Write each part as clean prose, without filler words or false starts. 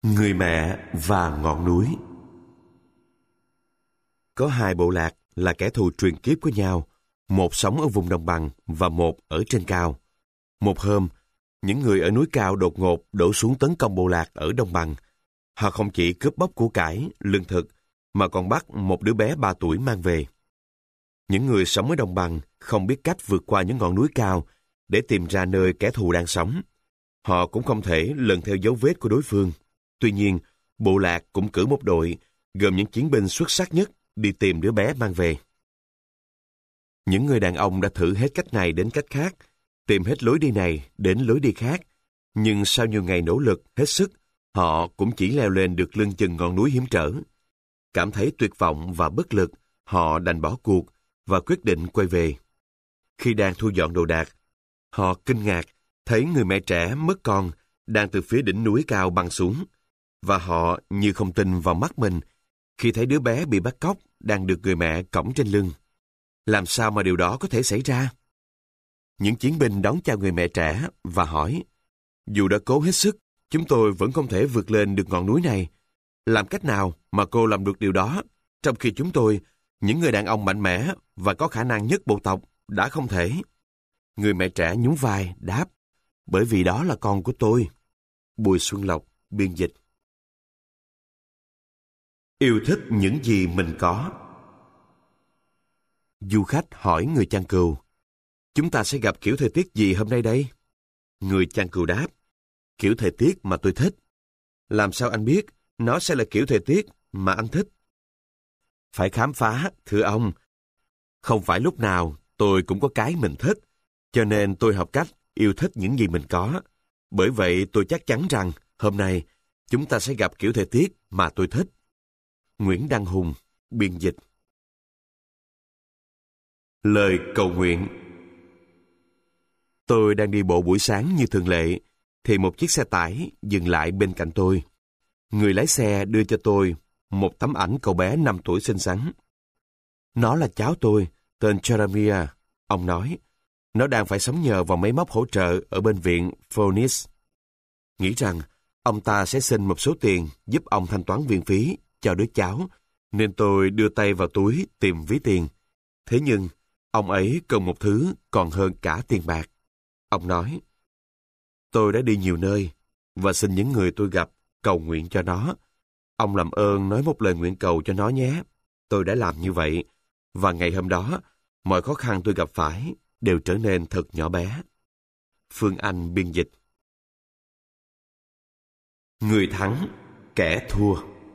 Người mẹ và ngọn núi. Có hai bộ lạc là kẻ thù truyền kiếp của nhau, một sống ở vùng đồng bằng và một ở trên cao. Một hôm, những người ở núi cao đột ngột đổ xuống tấn công bộ lạc ở đồng bằng. Họ không chỉ cướp bóc của cải, lương thực, mà còn bắt một đứa bé 3 tuổi mang về. Những người sống ở đồng bằng không biết cách vượt qua những ngọn núi cao để tìm ra nơi kẻ thù đang sống. Họ cũng không thể lần theo dấu vết của đối phương. Tuy nhiên, bộ lạc cũng cử một đội gồm những chiến binh xuất sắc nhất đi tìm đứa bé mang về. Những người đàn ông đã thử hết cách này đến cách khác, tìm hết lối đi này đến lối đi khác, nhưng sau nhiều ngày nỗ lực hết sức, họ cũng chỉ leo lên được lưng chừng ngọn núi hiểm trở. Cảm thấy tuyệt vọng và bất lực, họ đành bỏ cuộc và quyết định quay về. Khi đang thu dọn đồ đạc, họ kinh ngạc thấy người mẹ trẻ mất con đang từ phía đỉnh núi cao băng xuống, và họ như không tin vào mắt mình khi thấy đứa bé bị bắt cóc đang được người mẹ cõng trên lưng. Làm sao mà điều đó có thể xảy ra? Những chiến binh đón chào người mẹ trẻ và hỏi, dù đã cố hết sức, chúng tôi vẫn không thể vượt lên được ngọn núi này. Làm cách nào mà cô làm được điều đó, trong khi chúng tôi, những người đàn ông mạnh mẽ và có khả năng nhất bộ tộc, đã không thể? Người mẹ trẻ nhún vai, đáp, bởi vì đó là con của tôi. Bùi Xuân Lộc, biên dịch. Yêu thích những gì mình có. Du khách hỏi người chăn cừu, chúng ta sẽ gặp kiểu thời tiết gì hôm nay đây? Người chăn cừu đáp, kiểu thời tiết mà tôi thích. Làm sao anh biết nó sẽ là kiểu thời tiết mà anh thích? Phải khám phá, thưa ông. Không phải lúc nào tôi cũng có cái mình thích, cho nên tôi học cách yêu thích những gì mình có. Bởi vậy tôi chắc chắn rằng hôm nay chúng ta sẽ gặp kiểu thời tiết mà tôi thích. Nguyễn Đăng Hùng, biên dịch. Lời cầu nguyện. Tôi đang đi bộ buổi sáng như thường lệ, thì một chiếc xe tải dừng lại bên cạnh tôi. Người lái xe đưa cho tôi một tấm ảnh cậu bé 5 tuổi xinh xắn. Nó là cháu tôi, tên Jeremiah, ông nói. Nó đang phải sống nhờ vào máy móc hỗ trợ ở bệnh viện Phoenix. Nghĩ rằng ông ta sẽ xin một số tiền giúp ông thanh toán viện phí cho đứa cháu, nên tôi đưa tay vào túi tìm ví tiền. Thế nhưng, ông ấy cần một thứ còn hơn cả tiền bạc. Ông nói, tôi đã đi nhiều nơi và xin những người tôi gặp cầu nguyện cho nó. Ông làm ơn nói một lời nguyện cầu cho nó nhé. Tôi đã làm như vậy, và ngày hôm đó, mọi khó khăn tôi gặp phải đều trở nên thật nhỏ bé. Phương Anh, biên dịch. Người thắng, kẻ thua.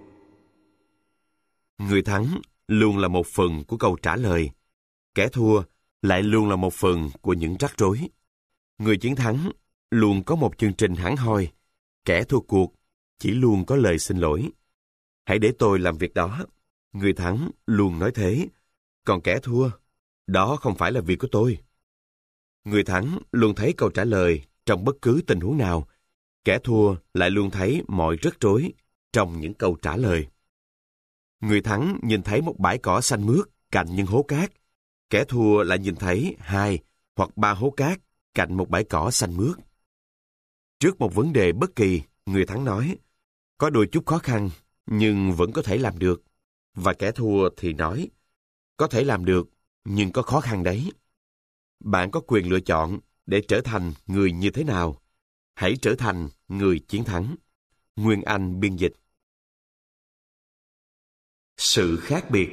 Người thắng luôn là một phần của câu trả lời. Kẻ thua lại luôn là một phần của những rắc rối. Người chiến thắng luôn có một chương trình hẳn hoi. Kẻ thua cuộc chỉ luôn có lời xin lỗi. Hãy để tôi làm việc đó. Người thắng luôn nói thế. Còn kẻ thua, đó không phải là việc của tôi. Người thắng luôn thấy câu trả lời trong bất cứ tình huống nào. Kẻ thua lại luôn thấy mọi rắc rối trong những câu trả lời. Người thắng nhìn thấy một bãi cỏ xanh mướt cạnh những hố cát. Kẻ thua lại nhìn thấy 2 hoặc 3 hố cát cạnh một bãi cỏ xanh mướt. Trước một vấn đề bất kỳ, người thắng nói, có đôi chút khó khăn, nhưng vẫn có thể làm được. Và kẻ thua thì nói, có thể làm được, nhưng có khó khăn đấy. Bạn có quyền lựa chọn để trở thành người như thế nào. Hãy trở thành người chiến thắng. Nguyên Anh, biên dịch. Sự khác biệt.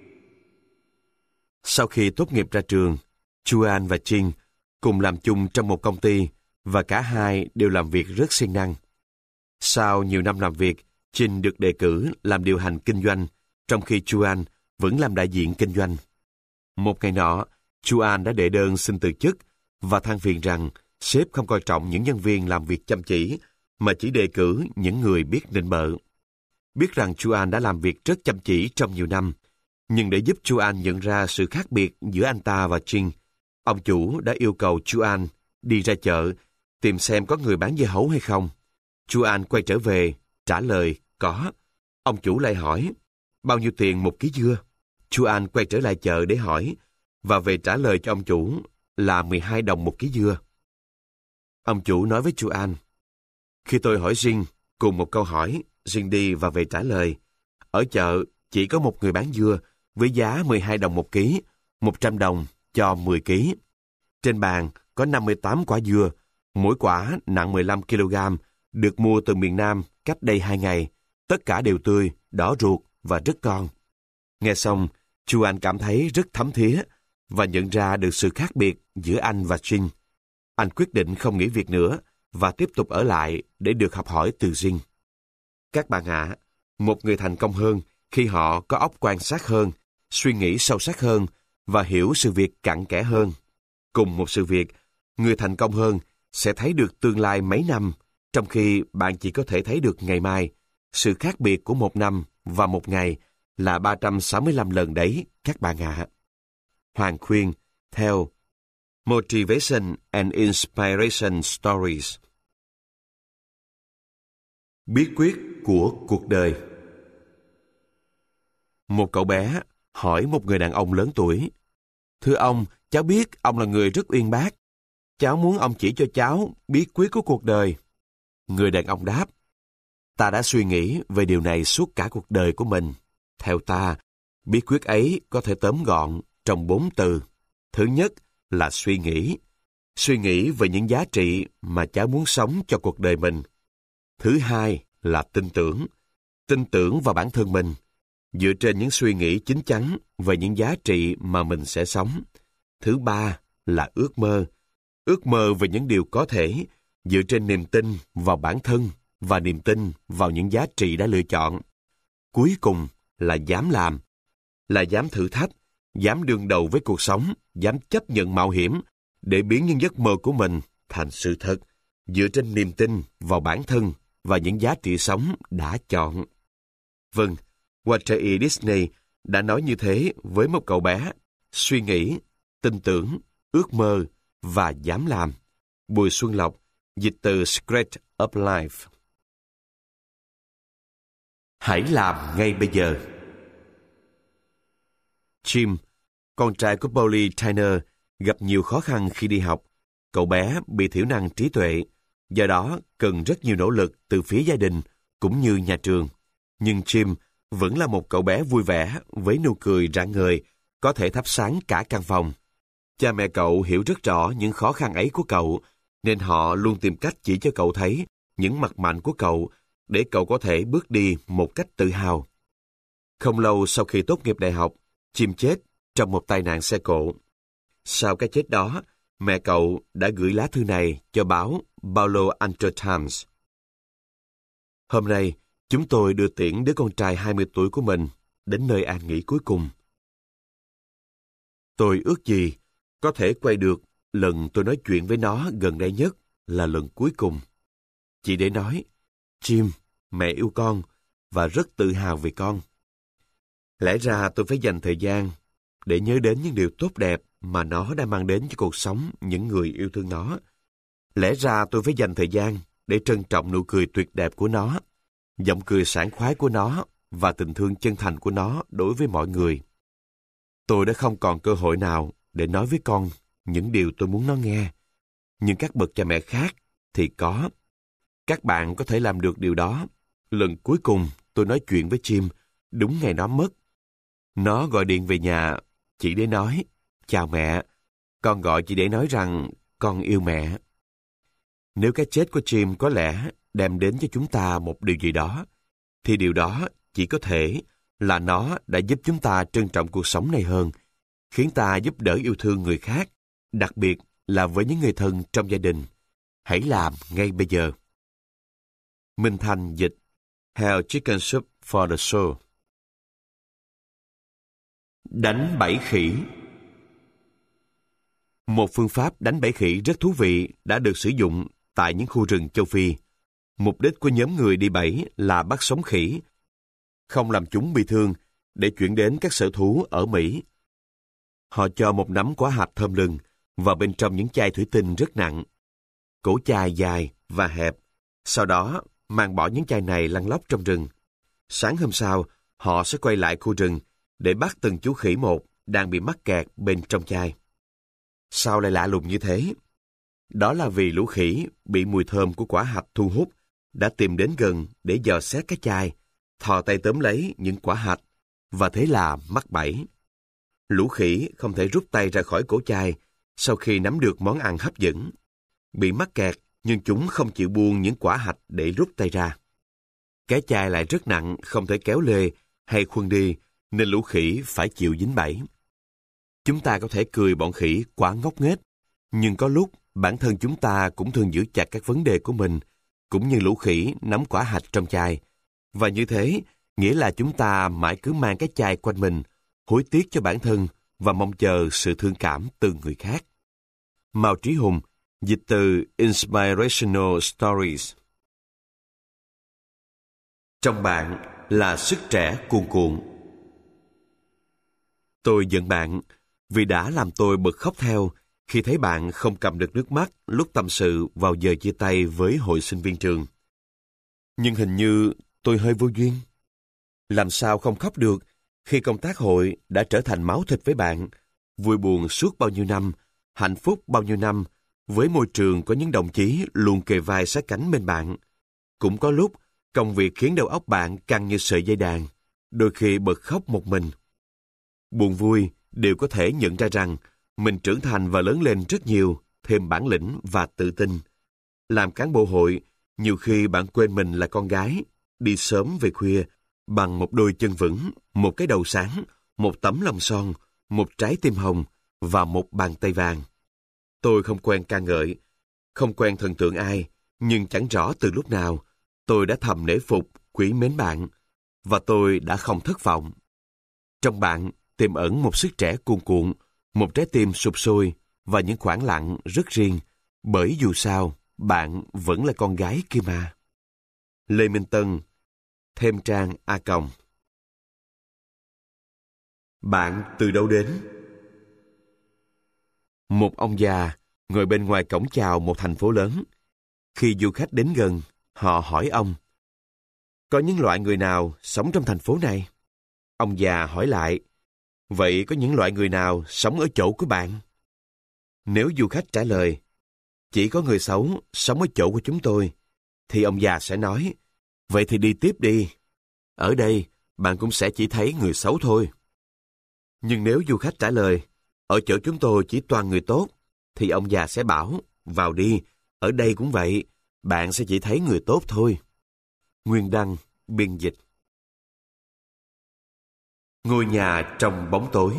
Sau khi tốt nghiệp ra trường, Chuan và Trinh cùng làm chung trong một công ty và cả hai đều làm việc rất siêng năng. Sau nhiều năm làm việc, Trinh được đề cử làm điều hành kinh doanh, trong khi Chuan vẫn làm đại diện kinh doanh. Một ngày nọ, Chuan đã đệ đơn xin từ chức và than phiền rằng sếp không coi trọng những nhân viên làm việc chăm chỉ, mà chỉ đề cử những người biết nịnh bợ. Biết rằng Chuan đã làm việc rất chăm chỉ trong nhiều năm, nhưng để giúp Chuan nhận ra sự khác biệt giữa anh ta và Trinh, ông chủ đã yêu cầu Chuan đi ra chợ, tìm xem có người bán dưa hấu hay không. Chuan quay trở về, trả lời có. Ông chủ lại hỏi, bao nhiêu tiền một ký dưa? Chuan quay trở lại chợ để hỏi, và về trả lời cho ông chủ là 12 đồng một ký dưa. Ông chủ nói với Chuan, khi tôi hỏi Trinh cùng một câu hỏi, riêng đi và về trả lời. Ở chợ, chỉ có một người bán dưa với giá 12 đồng một ký, 100 đồng cho 10 ký. Trên bàn có 58 quả dưa, mỗi quả nặng 15 kg, được mua từ miền Nam cách đây 2 ngày. Tất cả đều tươi, đỏ ruột và rất ngon. Nghe xong, Chu Anh cảm thấy rất thấm thía và nhận ra được sự khác biệt giữa anh và Jin. Anh quyết định không nghỉ việc nữa và tiếp tục ở lại để được học hỏi từ Jin. Các bạn ạ, một người thành công hơn khi họ có óc quan sát hơn, suy nghĩ sâu sắc hơn và hiểu sự việc cặn kẽ hơn. Cùng một sự việc, người thành công hơn sẽ thấy được tương lai mấy năm, trong khi bạn chỉ có thể thấy được ngày mai. Sự khác biệt của một năm và một ngày là 365 lần đấy, các bạn ạ. Hoàng khuyên, theo Motivation and Inspiration Stories. Bí quyết của cuộc đời. Một cậu bé hỏi một người đàn ông lớn tuổi: "Thưa ông, cháu biết ông là người rất uyên bác. Cháu muốn ông chỉ cho cháu bí quyết của cuộc đời." Người đàn ông đáp: "Ta đã suy nghĩ về điều này suốt cả cuộc đời của mình. Theo ta, bí quyết ấy có thể tóm gọn trong 4 từ. Thứ nhất là suy nghĩ. Suy nghĩ về những giá trị mà cháu muốn sống cho cuộc đời mình. Thứ hai là tin tưởng. Tin tưởng vào bản thân mình, dựa trên những suy nghĩ chín chắn về những giá trị mà mình sẽ sống. Thứ ba là ước mơ. Ước mơ về những điều có thể, dựa trên niềm tin vào bản thân và niềm tin vào những giá trị đã lựa chọn. Cuối cùng là dám làm, là dám thử thách, dám đương đầu với cuộc sống, dám chấp nhận mạo hiểm để biến những giấc mơ của mình thành sự thật, dựa trên niềm tin vào bản thân và những giá trị sống đã chọn." Vâng, Walter E. Disney đã nói như thế với một cậu bé: suy nghĩ, tin tưởng, ước mơ và dám làm. Bùi Xuân Lộc, dịch từ Secret of Life. Hãy làm ngay bây giờ. Jim, con trai của Polly Tyner, gặp nhiều khó khăn khi đi học. Cậu bé bị thiểu năng trí tuệ, do đó cần rất nhiều nỗ lực từ phía gia đình cũng như nhà trường. Nhưng Jim vẫn là một cậu bé vui vẻ với nụ cười rạng ngời, có thể thắp sáng cả căn phòng. Cha mẹ cậu hiểu rất rõ những khó khăn ấy của cậu, nên họ luôn tìm cách chỉ cho cậu thấy những mặt mạnh của cậu để cậu có thể bước đi một cách tự hào. Không lâu sau khi tốt nghiệp đại học, Jim chết trong một tai nạn xe cộ. Sau cái chết đó, mẹ cậu đã gửi lá thư này cho báo Palo Alto Times. Hôm nay, chúng tôi đưa tiễn đứa con trai 20 tuổi của mình đến nơi an nghỉ cuối cùng. Tôi ước gì có thể quay được lần tôi nói chuyện với nó gần đây nhất là lần cuối cùng. Chỉ để nói: "Jim, mẹ yêu con và rất tự hào về con." Lẽ ra tôi phải dành thời gian để nhớ đến những điều tốt đẹp mà nó đã mang đến cho cuộc sống những người yêu thương nó. Lẽ ra tôi phải dành thời gian để trân trọng nụ cười tuyệt đẹp của nó, giọng cười sảng khoái của nó và tình thương chân thành của nó đối với mọi người. Tôi đã không còn cơ hội nào để nói với con những điều tôi muốn nó nghe. Nhưng các bậc cha mẹ khác thì có. Các bạn có thể làm được điều đó. Lần cuối cùng tôi nói chuyện với Jim đúng ngày nó mất. Nó gọi điện về nhà chỉ để nói: "Chào mẹ, con gọi chỉ để nói rằng con yêu mẹ." Nếu cái chết của Jim có lẽ đem đến cho chúng ta một điều gì đó, thì điều đó chỉ có thể là nó đã giúp chúng ta trân trọng cuộc sống này hơn, khiến ta giúp đỡ yêu thương người khác, đặc biệt là với những người thân trong gia đình. Hãy làm ngay bây giờ. Minh Thanh dịch: Hell Chicken Soup for the Soul. Đánh bẫy khỉ. Một phương pháp đánh bẫy khỉ rất thú vị đã được sử dụng tại những khu rừng châu Phi. Mục đích của nhóm người đi bẫy là bắt sống khỉ, không làm chúng bị thương, để chuyển đến các sở thú ở Mỹ. Họ cho một nắm quả hạch thơm lừng vào bên trong những chai thủy tinh rất nặng. Cổ chai dài và hẹp. Sau đó, mang bỏ những chai này lăn lóc trong rừng. Sáng hôm sau, họ sẽ quay lại khu rừng để bắt từng chú khỉ một đang bị mắc kẹt bên trong chai. Sao lại lạ lùng như thế? Đó là vì lũ khỉ bị mùi thơm của quả hạch thu hút đã tìm đến gần để dò xét cái chai, thò tay tóm lấy những quả hạch, và thế là mắc bẫy. Lũ khỉ không thể rút tay ra khỏi cổ chai sau khi nắm được món ăn hấp dẫn. Bị mắc kẹt, nhưng chúng không chịu buông những quả hạch để rút tay ra. Cái chai lại rất nặng, không thể kéo lê hay khuân đi, nên lũ khỉ phải chịu dính bẫy. Chúng ta có thể cười bọn khỉ quá ngốc nghếch, nhưng có lúc bản thân chúng ta cũng thường giữ chặt các vấn đề của mình, cũng như lũ khỉ nắm quả hạch trong chai. Và như thế, nghĩa là chúng ta mãi cứ mang cái chai quanh mình, hối tiếc cho bản thân và mong chờ sự thương cảm từ người khác. Mao Trí Hùng, dịch từ Inspirational Stories. Trong bạn là sức trẻ cuồn cuộn. Tôi giận bạn vì đã làm tôi bật khóc theo khi thấy bạn không cầm được nước mắt lúc tâm sự vào giờ chia tay với hội sinh viên trường. Nhưng hình như tôi hơi vô duyên. Làm sao không khóc được khi công tác hội đã trở thành máu thịt với bạn, vui buồn suốt bao nhiêu năm, hạnh phúc bao nhiêu năm, với môi trường có những đồng chí luôn kề vai sát cánh bên bạn. Cũng có lúc, công việc khiến đầu óc bạn căng như sợi dây đàn, đôi khi bật khóc một mình. Buồn vui đều có thể nhận ra rằng mình trưởng thành và lớn lên rất nhiều, thêm bản lĩnh và tự tin. Làm cán bộ hội, nhiều khi bạn quên mình là con gái, đi sớm về khuya, bằng một đôi chân vững, một cái đầu sáng, một tấm lòng son, một trái tim hồng và một bàn tay vàng. Tôi không quen ca ngợi, không quen thần tượng ai, nhưng chẳng rõ từ lúc nào, tôi đã thầm nể phục, quý mến bạn, và tôi đã không thất vọng. Trong bạn tiềm ẩn một sức trẻ cuồn cuộn, một trái tim sụp sôi và những khoảng lặng rất riêng, bởi dù sao, bạn vẫn là con gái kia mà. Lê Minh Tân, thêm trang A+. Bạn từ đâu đến? Một ông già ngồi bên ngoài cổng chào một thành phố lớn. Khi du khách đến gần, họ hỏi ông: có những loại người nào sống trong thành phố này? Ông già hỏi lại: vậy có những loại người nào sống ở chỗ của bạn? Nếu du khách trả lời: chỉ có người xấu sống ở chỗ của chúng tôi, thì ông già sẽ nói: vậy thì đi tiếp đi. Ở đây, bạn cũng sẽ chỉ thấy người xấu thôi. Nhưng nếu du khách trả lời: ở chỗ chúng tôi chỉ toàn người tốt, thì ông già sẽ bảo: vào đi, ở đây cũng vậy, bạn sẽ chỉ thấy người tốt thôi. Nguyên đăng, biên dịch. Ngôi nhà trong bóng tối.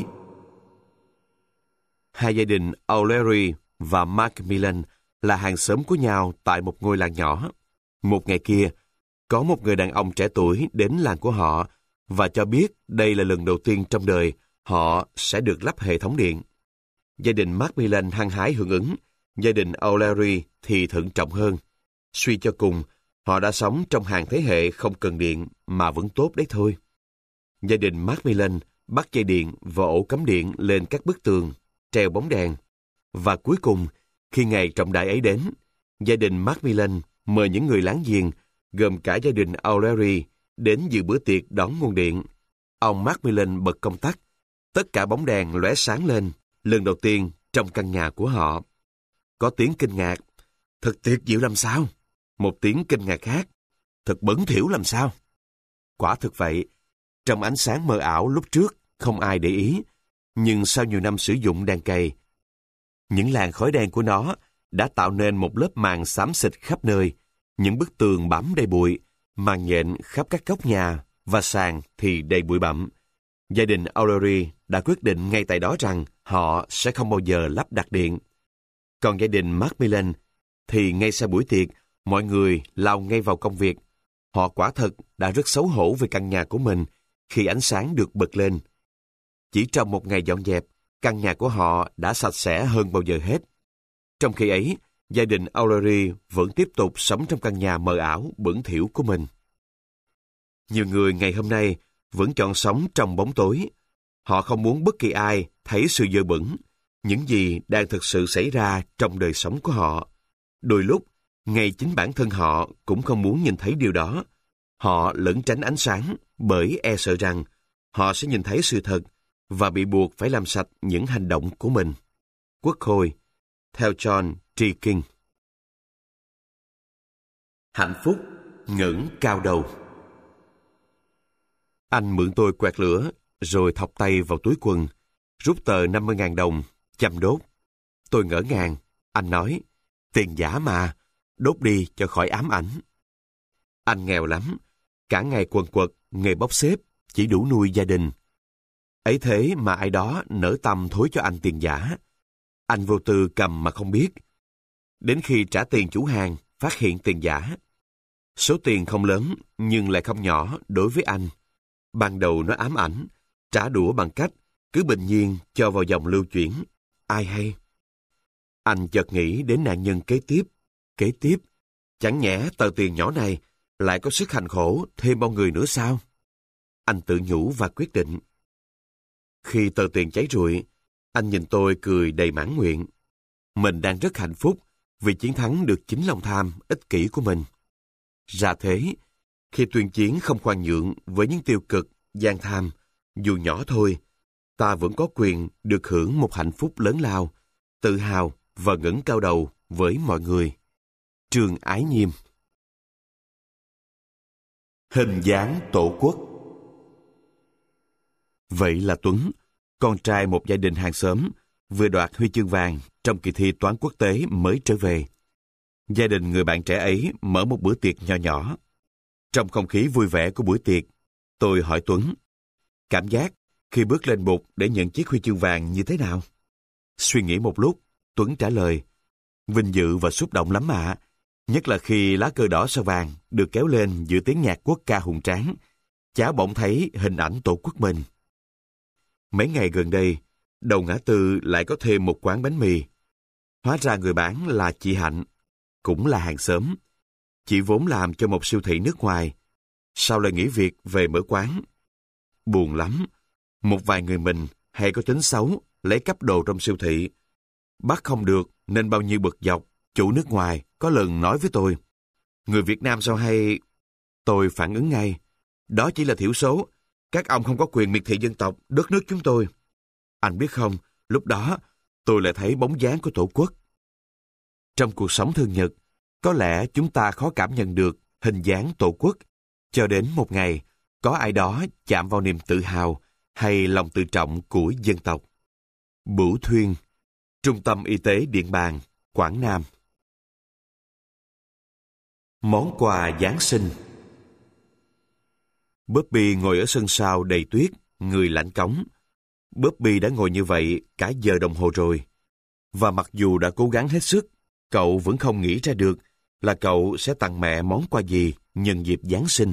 Hai gia đình O'Leary và Macmillan là hàng xóm của nhau tại một ngôi làng nhỏ. Một ngày kia, có một người đàn ông trẻ tuổi đến làng của họ và cho biết đây là lần đầu tiên trong đời họ sẽ được lắp hệ thống điện. Gia đình Macmillan hăng hái hưởng ứng, gia đình O'Leary thì thận trọng hơn. Suy cho cùng, họ đã sống trong hàng thế hệ không cần điện mà vẫn tốt đấy thôi. Gia đình Macmillan bắt dây điện và ổ cắm điện lên các bức tường, treo bóng đèn. Và cuối cùng, khi ngày trọng đại ấy đến, gia đình Macmillan mời những người láng giềng, gồm cả gia đình O'Leary, đến dự bữa tiệc đón nguồn điện. Ông Macmillan bật công tắc, tất cả bóng đèn lóe sáng lên, lần đầu tiên trong căn nhà của họ. Có tiếng kinh ngạc: thật tuyệt diệu làm sao? Một tiếng kinh ngạc khác: thật bẩn thỉu làm sao? Quả thực vậy, trong ánh sáng mờ ảo lúc trước không ai để ý, nhưng sau nhiều năm sử dụng đèn cầy, những làn khói đen của nó đã tạo nên một lớp màng xám xịt khắp nơi. Những bức tường bám đầy bụi, màn nhện khắp các góc nhà và sàn thì đầy bụi bặm. Gia đình O'Leary đã quyết định ngay tại đó rằng họ sẽ không bao giờ lắp đặt điện. Còn gia đình Macmillan thì ngay sau buổi tiệc, mọi người lao ngay vào công việc. Họ quả thật đã rất xấu hổ về căn nhà của mình khi ánh sáng được bật lên. Chỉ trong một ngày dọn dẹp, căn nhà của họ đã sạch sẽ hơn bao giờ hết. Trong khi ấy, gia đình O'Leary vẫn tiếp tục sống trong căn nhà mờ ảo, bẩn thỉu của mình. Nhiều người ngày hôm nay vẫn chọn sống trong bóng tối. Họ không muốn bất kỳ ai thấy sự dơ bẩn, những gì đang thực sự xảy ra trong đời sống của họ. Đôi lúc, ngay chính bản thân họ cũng không muốn nhìn thấy điều đó. Họ lẩn tránh ánh sáng bởi e sợ rằng họ sẽ nhìn thấy sự thật và bị buộc phải làm sạch những hành động của mình. Quốc Khôi, theo John T. King. Hạnh phúc ngẩng cao đầu. Anh mượn tôi quẹt lửa, rồi thọc tay vào túi quần, rút tờ 50.000 đồng, châm đốt. Tôi ngỡ ngàng, anh nói, tiền giả mà, đốt đi cho khỏi ám ảnh. Anh nghèo lắm, cả ngày quần quật, nghề bóc xếp, chỉ đủ nuôi gia đình. Ấy thế mà ai đó nỡ tâm thối cho anh tiền giả. Anh vô tư cầm mà không biết. Đến khi trả tiền chủ hàng, phát hiện tiền giả. Số tiền không lớn, nhưng lại không nhỏ đối với anh. Ban đầu nó ám ảnh, trả đũa bằng cách cứ bình nhiên cho vào dòng lưu chuyển. Ai hay? Anh chợt nghĩ đến nạn nhân kế tiếp. Chẳng nhẽ tờ tiền nhỏ này lại có sức hành khổ thêm bao người nữa sao? Anh tự nhủ và quyết định. Khi tờ tiền cháy rụi, anh nhìn tôi cười đầy mãn nguyện. Mình đang rất hạnh phúc vì chiến thắng được chính lòng tham, ích kỷ của mình. Ra thế, khi tuyên chiến không khoan nhượng với những tiêu cực, gian tham, dù nhỏ thôi, ta vẫn có quyền được hưởng một hạnh phúc lớn lao, tự hào và ngẩng cao đầu với mọi người. Trương Ái Nhiêm. Hình dáng tổ quốc. Vậy là Tuấn, con trai một gia đình hàng xóm, vừa đoạt huy chương vàng trong kỳ thi toán quốc tế mới trở về. Gia đình người bạn trẻ ấy mở một bữa tiệc nho nhỏ. Trong không khí vui vẻ của buổi tiệc, tôi hỏi Tuấn, cảm giác khi bước lên bục để nhận chiếc huy chương vàng như thế nào? Suy nghĩ một lúc, Tuấn trả lời, vinh dự và xúc động lắm ạ. Nhất là khi lá cờ đỏ sao vàng được kéo lên giữa tiếng nhạc quốc ca hùng tráng, cháu bỗng thấy hình ảnh tổ quốc mình. Mấy ngày gần đây, đầu ngã tư lại có thêm một quán bánh mì. Hóa ra người bán là chị Hạnh, cũng là hàng xóm. Chị vốn làm cho một siêu thị nước ngoài, sau lại nghỉ việc về mở quán. Buồn lắm, một vài người mình hay có tính xấu lấy cắp đồ trong siêu thị. Bắt không được nên bao nhiêu bực dọc, chủ nước ngoài có lần nói với tôi, người Việt Nam sao hay... Tôi phản ứng ngay, đó chỉ là thiểu số, các ông không có quyền miệt thị dân tộc, đất nước chúng tôi. Anh biết không, lúc đó tôi lại thấy bóng dáng của Tổ quốc. Trong cuộc sống thường nhật, có lẽ chúng ta khó cảm nhận được hình dáng Tổ quốc, cho đến một ngày có ai đó chạm vào niềm tự hào hay lòng tự trọng của dân tộc. Bửu Thuyên, Trung tâm Y tế Điện Bàn, Quảng Nam. Món quà Giáng sinh. Bobby ngồi ở sân sau đầy tuyết, người lạnh cống. Bobby đã ngồi như vậy cả giờ đồng hồ rồi. Và mặc dù đã cố gắng hết sức, cậu vẫn không nghĩ ra được là cậu sẽ tặng mẹ món quà gì nhân dịp Giáng sinh.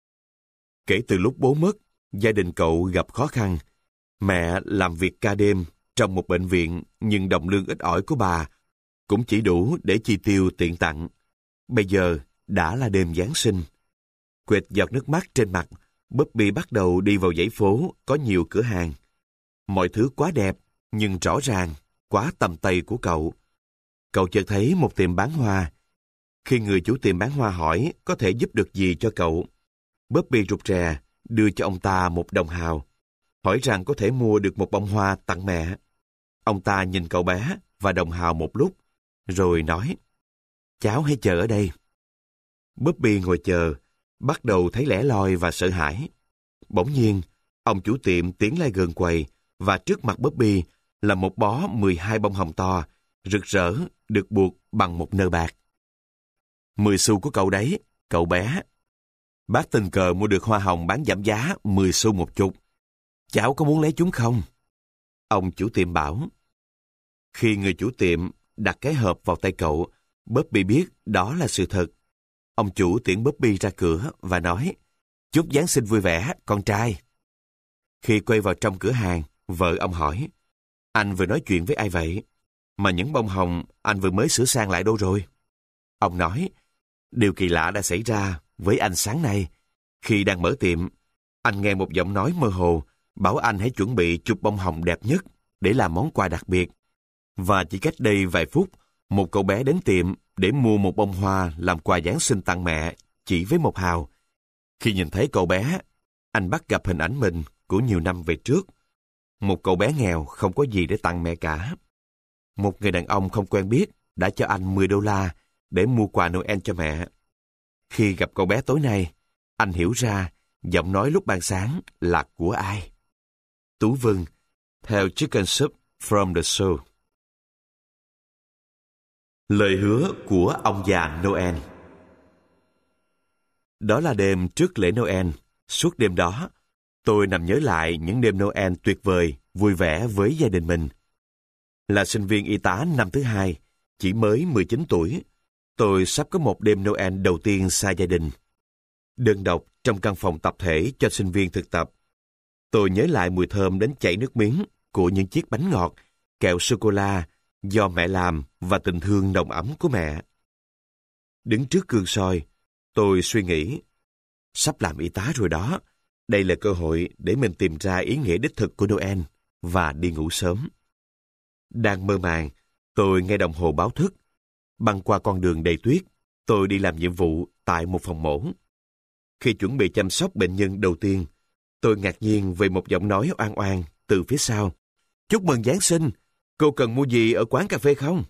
Kể từ lúc bố mất, gia đình cậu gặp khó khăn. Mẹ làm việc ca đêm trong một bệnh viện, nhưng đồng lương ít ỏi của bà cũng chỉ đủ để chi tiêu tiện tặng. Bây giờ đã là đêm Giáng sinh. Quệt giọt nước mắt trên mặt, Bobby bắt đầu đi vào dãy phố có nhiều cửa hàng. Mọi thứ quá đẹp, nhưng rõ ràng, quá tầm tay của cậu. Cậu chợt thấy một tiệm bán hoa. Khi người chủ tiệm bán hoa hỏi có thể giúp được gì cho cậu, Bobby rụt rè đưa cho ông ta một đồng hào, hỏi rằng có thể mua được một bông hoa tặng mẹ. Ông ta nhìn cậu bé và đồng hào một lúc, rồi nói, cháu hãy chờ ở đây. Bobby ngồi chờ, bắt đầu thấy lẻ loi và sợ hãi. Bỗng nhiên, ông chủ tiệm tiến lại gần quầy, và trước mặt Bobby là một bó 12 bông hồng to, rực rỡ, được buộc bằng một nơ bạc. 10 xu của cậu đấy, cậu bé. Bác tình cờ mua được hoa hồng bán giảm giá 10 xu một chục. Cháu có muốn lấy chúng không? Ông chủ tiệm bảo. Khi người chủ tiệm đặt cái hộp vào tay cậu, Bobby biết đó là sự thật. Ông chủ tiễn Bobby ra cửa và nói, chúc Giáng sinh vui vẻ, con trai. Khi quay vào trong cửa hàng, vợ ông hỏi, anh vừa nói chuyện với ai vậy? Mà những bông hồng anh vừa mới sửa sang lại đâu rồi? Ông nói, điều kỳ lạ đã xảy ra với anh sáng nay. Khi đang mở tiệm, anh nghe một giọng nói mơ hồ bảo anh hãy chuẩn bị chục bông hồng đẹp nhất để làm món quà đặc biệt. Và chỉ cách đây vài phút, một cậu bé đến tiệm để mua một bông hoa làm quà Giáng sinh tặng mẹ chỉ với 1 hào. Khi nhìn thấy cậu bé, anh bắt gặp hình ảnh mình của nhiều năm về trước. Một cậu bé nghèo không có gì để tặng mẹ cả. Một người đàn ông không quen biết đã cho anh $10 để mua quà Noel cho mẹ. Khi gặp cậu bé tối nay, anh hiểu ra giọng nói lúc ban sáng là của ai. Tú Vân, theo Chicken Soup from the Soul. Lời hứa của ông già Noel. Đó là đêm trước lễ Noel. Suốt đêm đó, tôi nằm nhớ lại những đêm Noel tuyệt vời, vui vẻ với gia đình mình. Là sinh viên y tá năm thứ hai, chỉ mới 19 tuổi, tôi sắp có một đêm Noel đầu tiên xa gia đình. Đơn độc trong căn phòng tập thể cho sinh viên thực tập. Tôi nhớ lại mùi thơm đến chảy nước miếng của những chiếc bánh ngọt, kẹo sô-cô-la do mẹ làm và tình thương nồng ấm của mẹ. Đứng trước gương soi, tôi suy nghĩ, sắp làm y tá rồi đó. Đây là cơ hội để mình tìm ra ý nghĩa đích thực của Noel và đi ngủ sớm. Đang mơ màng, tôi nghe đồng hồ báo thức. Băng qua con đường đầy tuyết, tôi đi làm nhiệm vụ tại một phòng mổ. Khi chuẩn bị chăm sóc bệnh nhân đầu tiên, tôi ngạc nhiên về một giọng nói oan oan từ phía sau. Chúc mừng Giáng sinh, cô cần mua gì ở quán cà phê không?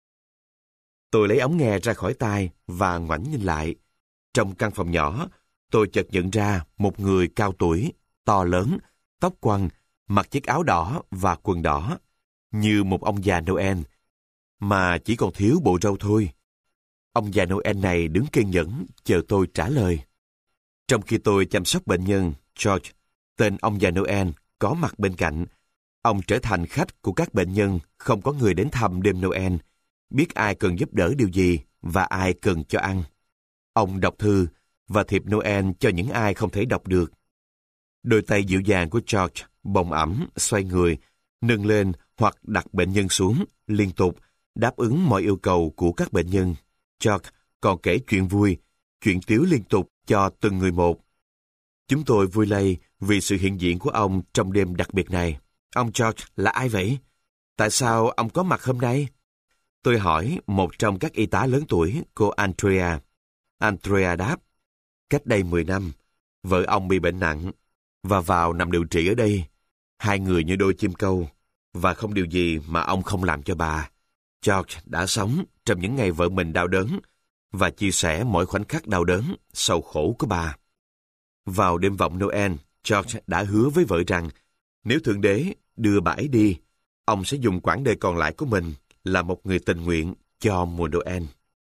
Tôi lấy ống nghe ra khỏi tai và ngoảnh nhìn lại. Trong căn phòng nhỏ, tôi chợt nhận ra một người cao tuổi, to lớn, tóc quăn, mặc chiếc áo đỏ và quần đỏ, như một ông già Noel, mà chỉ còn thiếu bộ râu thôi. Ông già Noel này đứng kiên nhẫn chờ tôi trả lời. Trong khi tôi chăm sóc bệnh nhân, George, tên ông già Noel, có mặt bên cạnh. Ông trở thành khách của các bệnh nhân không có người đến thăm đêm Noel, biết ai cần giúp đỡ điều gì và ai cần cho ăn. Ông đọc thư và thiệp Noel cho những ai không thể đọc được. Đôi tay dịu dàng của George bồng ẵm, xoay người, nâng lên hoặc đặt bệnh nhân xuống, liên tục, đáp ứng mọi yêu cầu của các bệnh nhân. George còn kể chuyện vui, chuyện tiếu liên tục cho từng người một. Chúng tôi vui lây vì sự hiện diện của ông trong đêm đặc biệt này. Ông George là ai vậy? Tại sao ông có mặt hôm nay? Tôi hỏi một trong các y tá lớn tuổi, cô Andrea. Andrea đáp, cách đây 10 năm, vợ ông bị bệnh nặng và vào nằm điều trị ở đây. Hai người như đôi chim câu, và không điều gì mà ông không làm cho bà. George đã sống trong những ngày vợ mình đau đớn và chia sẻ mỗi khoảnh khắc đau đớn, sầu khổ của bà. Vào đêm vọng Noel, George đã hứa với vợ rằng nếu Thượng Đế đưa bà ấy đi, ông sẽ dùng quãng đời còn lại của mình là một người tình nguyện cho mùa Noel.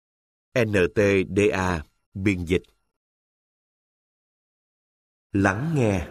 NTDA biên dịch. Lắng nghe.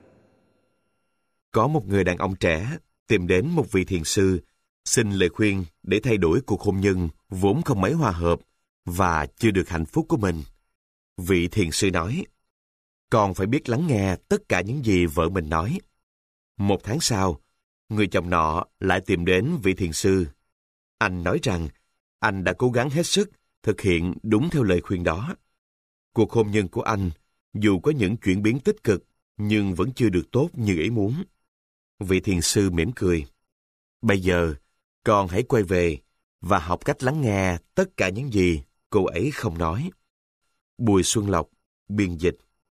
Có một người đàn ông trẻ tìm đến một vị thiền sư, xin lời khuyên để thay đổi cuộc hôn nhân vốn không mấy hòa hợp và chưa được hạnh phúc của mình. Vị thiền sư nói, con phải biết lắng nghe tất cả những gì vợ mình nói. 1 tháng sau, người chồng nọ lại tìm đến vị thiền sư. Anh nói rằng anh đã cố gắng hết sức thực hiện đúng theo lời khuyên đó. Cuộc hôn nhân của anh, dù có những chuyển biến tích cực, nhưng vẫn chưa được tốt như ý muốn. Vị thiền sư mỉm cười. Bây giờ, con hãy quay về và học cách lắng nghe tất cả những gì cô ấy không nói. Bùi Xuân Lộc, biên dịch.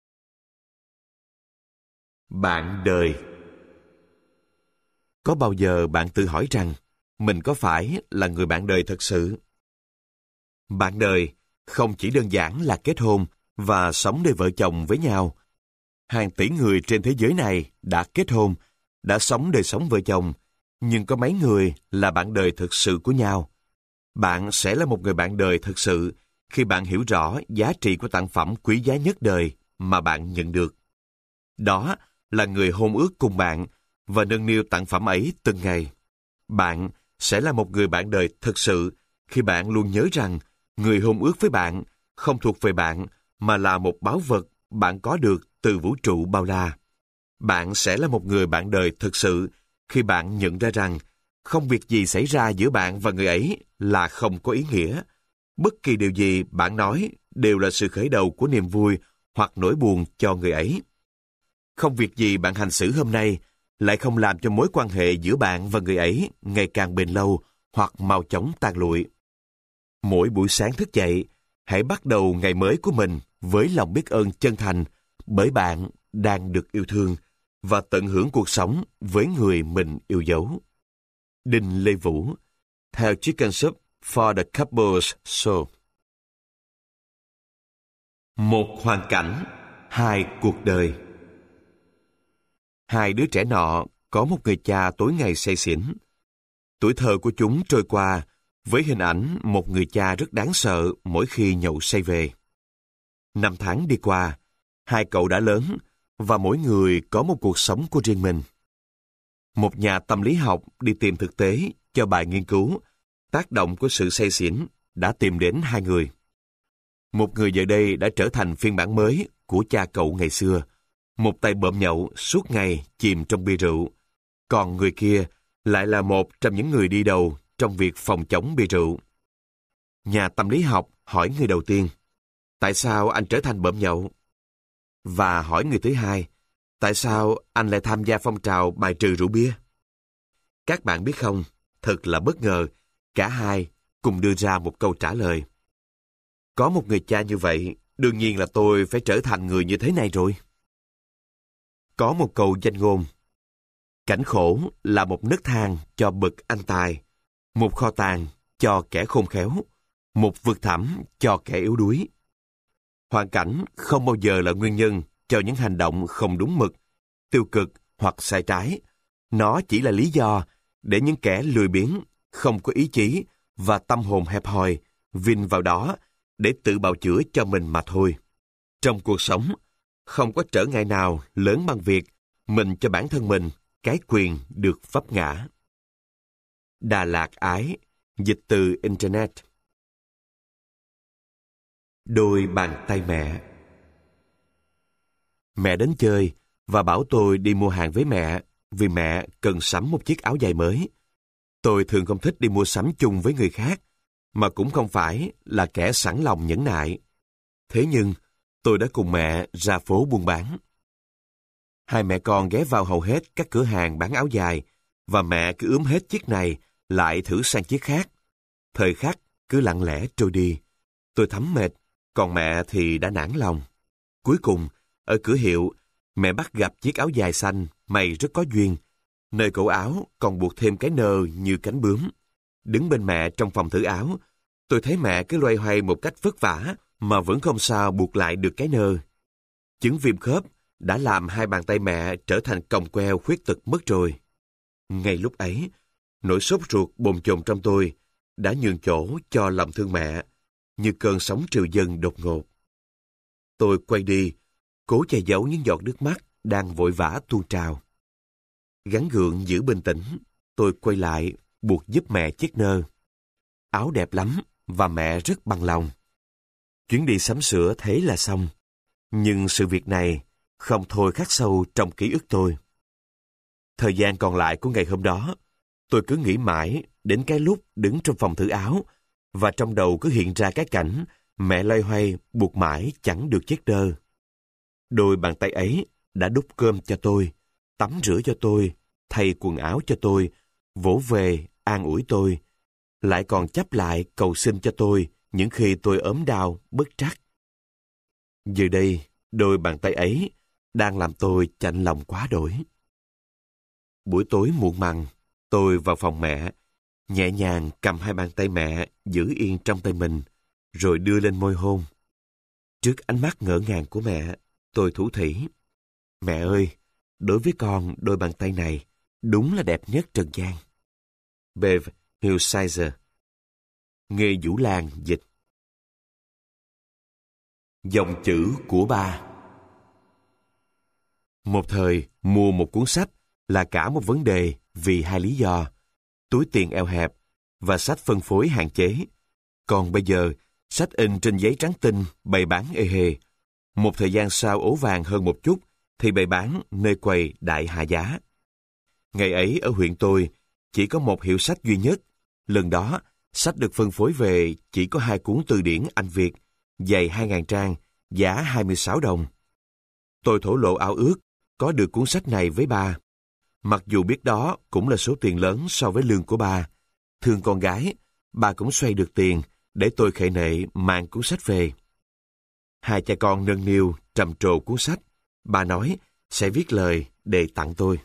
Bạn đời. Có bao giờ bạn tự hỏi rằng mình có phải là người bạn đời thật sự? Bạn đời không chỉ đơn giản là kết hôn và sống đời vợ chồng với nhau. Hàng tỷ người trên thế giới này đã kết hôn, đã sống đời sống vợ chồng, nhưng có mấy người là bạn đời thực sự của nhau. Bạn sẽ là một người bạn đời thực sự khi bạn hiểu rõ giá trị của tặng phẩm quý giá nhất đời mà bạn nhận được. Đó là người hôn ước cùng bạn và nâng niu tặng phẩm ấy từng ngày. Bạn sẽ là một người bạn đời thực sự khi bạn luôn nhớ rằng người hôn ước với bạn không thuộc về bạn mà là một báu vật bạn có được từ vũ trụ bao la. Bạn sẽ là một người bạn đời thực sự khi bạn nhận ra rằng không việc gì xảy ra giữa bạn và người ấy là không có ý nghĩa. Bất kỳ điều gì bạn nói đều là sự khởi đầu của niềm vui hoặc nỗi buồn cho người ấy. Không việc gì bạn hành xử hôm nay lại không làm cho mối quan hệ giữa bạn và người ấy ngày càng bền lâu hoặc mau chóng tan lụi. Mỗi buổi sáng thức dậy, hãy bắt đầu ngày mới của mình với lòng biết ơn chân thành bởi bạn đang được yêu thương và tận hưởng cuộc sống với người mình yêu dấu. Đinh Lê Vũ, theo Chicken Soup for the Couple's Soul. Một hoàn cảnh, hai cuộc đời. Hai đứa trẻ nọ có một người cha tối ngày say xỉn. Tuổi thơ của chúng trôi qua với hình ảnh một người cha rất đáng sợ mỗi khi nhậu say về. Năm tháng đi qua, hai cậu đã lớn và mỗi người có một cuộc sống của riêng mình. Một nhà tâm lý học đi tìm thực tế cho bài nghiên cứu tác động của sự say xỉn đã tìm đến hai người. Một người giờ đây đã trở thành phiên bản mới của cha cậu ngày xưa, một tay bợm nhậu suốt ngày chìm trong bia rượu. Còn người kia lại là một trong những người đi đầu trong việc phòng chống bia rượu. Nhà tâm lý học hỏi người đầu tiên, tại sao anh trở thành bợm nhậu? Và hỏi người thứ hai, tại sao anh lại tham gia phong trào bài trừ rượu bia? Các bạn biết không, thật là bất ngờ, cả hai cùng đưa ra một câu trả lời. Có một người cha như vậy, đương nhiên là tôi phải trở thành người như thế này rồi. Có một câu danh ngôn, cảnh khổ là một nấc thang cho bậc anh tài, một kho tàng cho kẻ khôn khéo, một vực thẳm cho kẻ yếu đuối. Hoàn cảnh không bao giờ là nguyên nhân cho những hành động không đúng mực, tiêu cực hoặc sai trái. Nó chỉ là lý do để những kẻ lười biếng, không có ý chí và tâm hồn hẹp hòi vin vào đó để tự bào chữa cho mình mà thôi. Trong cuộc sống, không có trở ngại nào lớn bằng việc mình cho bản thân mình cái quyền được vấp ngã. Đà Lạt Ái, dịch từ Internet. Đôi bàn tay mẹ. Mẹ đến chơi và bảo tôi đi mua hàng với mẹ vì mẹ cần sắm một chiếc áo dài mới. Tôi thường không thích đi mua sắm chung với người khác, mà cũng không phải là kẻ sẵn lòng nhẫn nại. Thế nhưng, tôi đã cùng mẹ ra phố buôn bán. Hai mẹ con ghé vào hầu hết các cửa hàng bán áo dài, và mẹ cứ ướm hết chiếc này, lại thử sang chiếc khác. Thời khắc cứ lặng lẽ trôi đi. Tôi thấm mệt, còn mẹ thì đã nản lòng. Cuối cùng, ở cửa hiệu, mẹ bắt gặp chiếc áo dài xanh mày rất có duyên. Nơi cổ áo còn buộc thêm cái nơ như cánh bướm. Đứng bên mẹ trong phòng thử áo, tôi thấy mẹ cứ loay hoay một cách vất vả mà vẫn không sao buộc lại được cái nơ. Chứng viêm khớp đã làm hai bàn tay mẹ trở thành còng queo khuyết tật mất rồi. Ngay lúc ấy, nỗi sốt ruột bồn chồn trong tôi đã nhường chỗ cho lòng thương mẹ, như cơn sóng triều dâng đột ngột. Tôi quay đi, cố che giấu những giọt nước mắt đang vội vã tuôn trào. Gắng gượng giữ bình tĩnh, tôi quay lại buộc giúp mẹ chiếc nơ. Áo đẹp lắm và mẹ rất bằng lòng. Chuyến đi sắm sửa thế là xong. Nhưng sự việc này không thôi khắc sâu trong ký ức tôi. Thời gian còn lại của ngày hôm đó, tôi cứ nghĩ mãi đến cái lúc đứng trong phòng thử áo, và trong đầu cứ hiện ra cái cảnh mẹ loay hoay buộc mãi chẳng được chiếc nơ. Đôi bàn tay ấy đã đút cơm cho tôi, tắm rửa cho tôi, thay quần áo cho tôi, vỗ về an ủi tôi, lại còn chắp lại cầu xin cho tôi những khi tôi ốm đau, bất trắc. Giờ đây, đôi bàn tay ấy đang làm tôi chạnh lòng quá đổi. Buổi tối muộn màng, tôi vào phòng mẹ, nhẹ nhàng cầm hai bàn tay mẹ giữ yên trong tay mình, rồi đưa lên môi hôn. Trước ánh mắt ngỡ ngàng của mẹ, tôi thủ thỉ. Mẹ ơi, đối với con, đôi bàn tay này đúng là đẹp nhất trần gian. Bev Hillsizer, Nghê Vũ Lan dịch. Dòng chữ của ba. Một thời, mua một cuốn sách là cả một vấn đề vì hai lý do: túi tiền eo hẹp và sách phân phối hạn chế. Còn bây giờ, sách in trên giấy trắng tinh bày bán ê hề. Một thời gian sau ố vàng hơn một chút thì bày bán nơi quầy đại hạ giá. Ngày ấy ở huyện tôi chỉ có một hiệu sách duy nhất. Lần đó, sách được phân phối về chỉ có 2 cuốn từ điển Anh Việt, dày 2.000 trang, giá 26 đồng. Tôi thổ lộ ao ước có được cuốn sách này với ba. Mặc dù biết đó cũng là số tiền lớn so với lương của ba. Thương con gái, ba cũng xoay được tiền để tôi khệ nệ mang cuốn sách về. Hai cha con nâng niu trầm trồ cuốn sách. Ba nói sẽ viết lời để tặng tôi.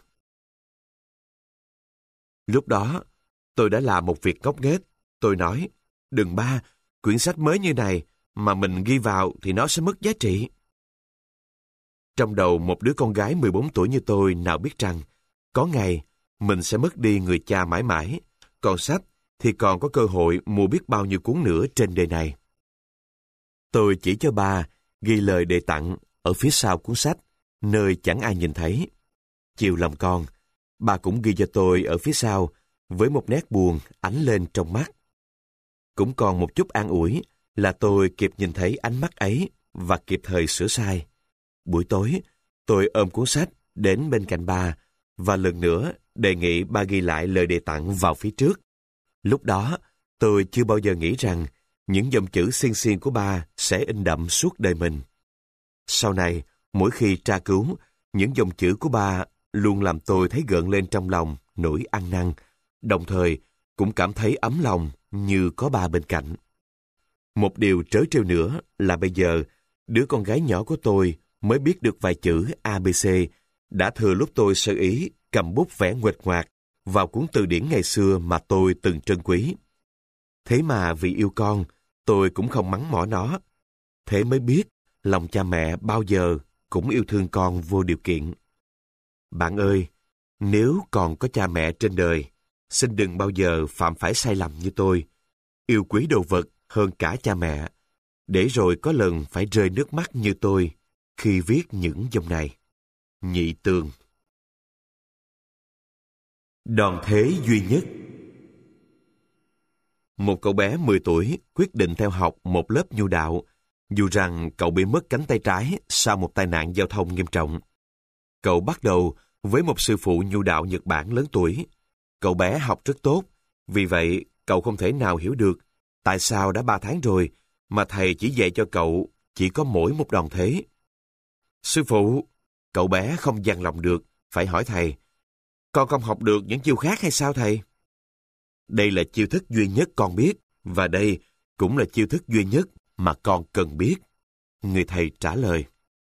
Lúc đó, tôi đã làm một việc ngốc nghếch. Tôi nói, đừng ba, quyển sách mới như này mà mình ghi vào thì nó sẽ mất giá trị. Trong đầu một đứa con gái 14 tuổi như tôi nào biết rằng, có ngày mình sẽ mất đi người cha mãi mãi, còn sách thì còn có cơ hội mua biết bao nhiêu cuốn nữa trên đời này. Tôi chỉ cho ba ghi lời đề tặng ở phía sau cuốn sách, nơi chẳng ai nhìn thấy. Chiều lòng con, ba cũng ghi cho tôi ở phía sau với một nét buồn ánh lên trong mắt. Cũng còn một chút an ủi là tôi kịp nhìn thấy ánh mắt ấy và kịp thời sửa sai. Buổi tối, tôi ôm cuốn sách đến bên cạnh ba và lần nữa đề nghị ba ghi lại lời đề tặng vào phía trước. Lúc đó, tôi chưa bao giờ nghĩ rằng những dòng chữ xiên xiên của ba sẽ in đậm suốt đời mình. Sau này, mỗi khi tra cứu, những dòng chữ của ba luôn làm tôi thấy gợn lên trong lòng nỗi ăn năn, đồng thời cũng cảm thấy ấm lòng như có ba bên cạnh. Một điều trớ trêu nữa là bây giờ, đứa con gái nhỏ của tôi mới biết được vài chữ ABC, đã thừa lúc tôi sơ ý cầm bút vẽ nguệch ngoạc vào cuốn từ điển ngày xưa mà tôi từng trân quý. Thế mà vì yêu con, tôi cũng không mắng mỏ nó. Thế mới biết lòng cha mẹ bao giờ cũng yêu thương con vô điều kiện. Bạn ơi, nếu còn có cha mẹ trên đời, xin đừng bao giờ phạm phải sai lầm như tôi, yêu quý đồ vật hơn cả cha mẹ, để rồi có lần phải rơi nước mắt như tôi khi viết những dòng này. Nhị Tường. Đòn thế duy nhất. Một cậu bé 10 tuổi quyết định theo học một lớp nhu đạo, dù rằng cậu bị mất cánh tay trái sau một tai nạn giao thông nghiêm trọng. Cậu bắt đầu với một sư phụ nhu đạo Nhật Bản lớn tuổi. Cậu bé học rất tốt, vì vậy cậu không thể nào hiểu được tại sao đã 3 tháng rồi mà thầy chỉ dạy cho cậu chỉ có mỗi một đòn thế. Sư phụ, cậu bé không dằn lòng được, phải hỏi thầy, con không học được những chiêu khác hay sao thầy? Đây là chiêu thức duy nhất con biết, và đây cũng là chiêu thức duy nhất mà con cần biết. Người thầy trả lời.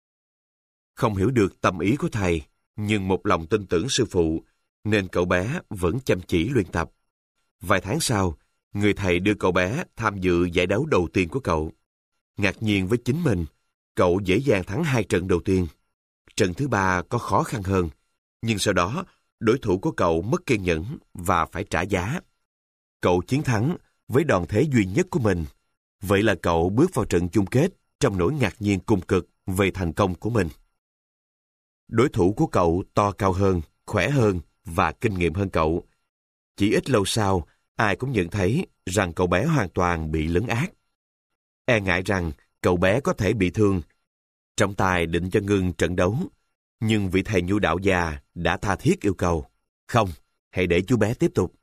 Không hiểu được tâm ý của thầy, nhưng một lòng tin tưởng sư phụ, nên cậu bé vẫn chăm chỉ luyện tập. Vài tháng sau, người thầy đưa cậu bé tham dự giải đấu đầu tiên của cậu. Ngạc nhiên với chính mình, cậu dễ dàng thắng 2 trận đầu tiên. Trận thứ 3 có khó khăn hơn, nhưng sau đó đối thủ của cậu mất kiên nhẫn và phải trả giá. Cậu chiến thắng với đòn thế duy nhất của mình. Vậy là cậu bước vào trận chung kết trong nỗi ngạc nhiên cùng cực về thành công của mình. Đối thủ của cậu to cao hơn, khỏe hơn và kinh nghiệm hơn cậu. Chỉ ít lâu sau, ai cũng nhận thấy rằng cậu bé hoàn toàn bị lấn át. E ngại rằng cậu bé có thể bị thương. Trọng tài định cho ngưng trận đấu, nhưng vị thầy nhu đạo già đã tha thiết yêu cầu, không, hãy để chú bé tiếp tục.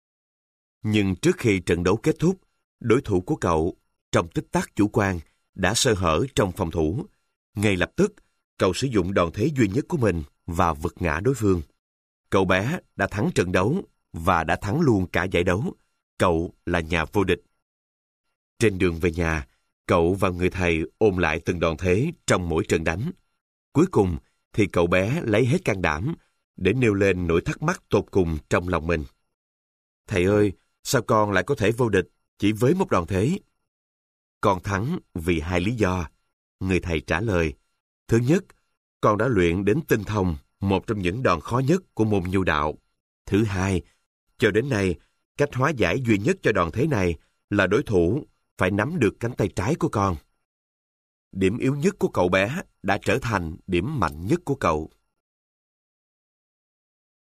Nhưng trước khi trận đấu kết thúc, đối thủ của cậu, trong tích tắc chủ quan, đã sơ hở trong phòng thủ. Ngay lập tức, cậu sử dụng đòn thế duy nhất của mình và vật ngã đối phương. Cậu bé đã thắng trận đấu và đã thắng luôn cả giải đấu. Cậu là nhà vô địch. Trên đường về nhà, cậu và người thầy ôn lại từng đòn thế trong mỗi trận đánh. Cuối cùng thì cậu bé lấy hết can đảm để nêu lên nỗi thắc mắc tột cùng trong lòng mình. Thầy ơi, sao con lại có thể vô địch chỉ với một đòn thế? Con thắng vì 2 lý do. Người thầy trả lời. Thứ nhất, con đã luyện đến tinh thông một trong những đòn khó nhất của môn nhu đạo. Thứ hai, cho đến nay, cách hóa giải duy nhất cho đòn thế này là đối thủ phải nắm được cánh tay trái của con. Điểm yếu nhất của cậu bé đã trở thành điểm mạnh nhất của cậu.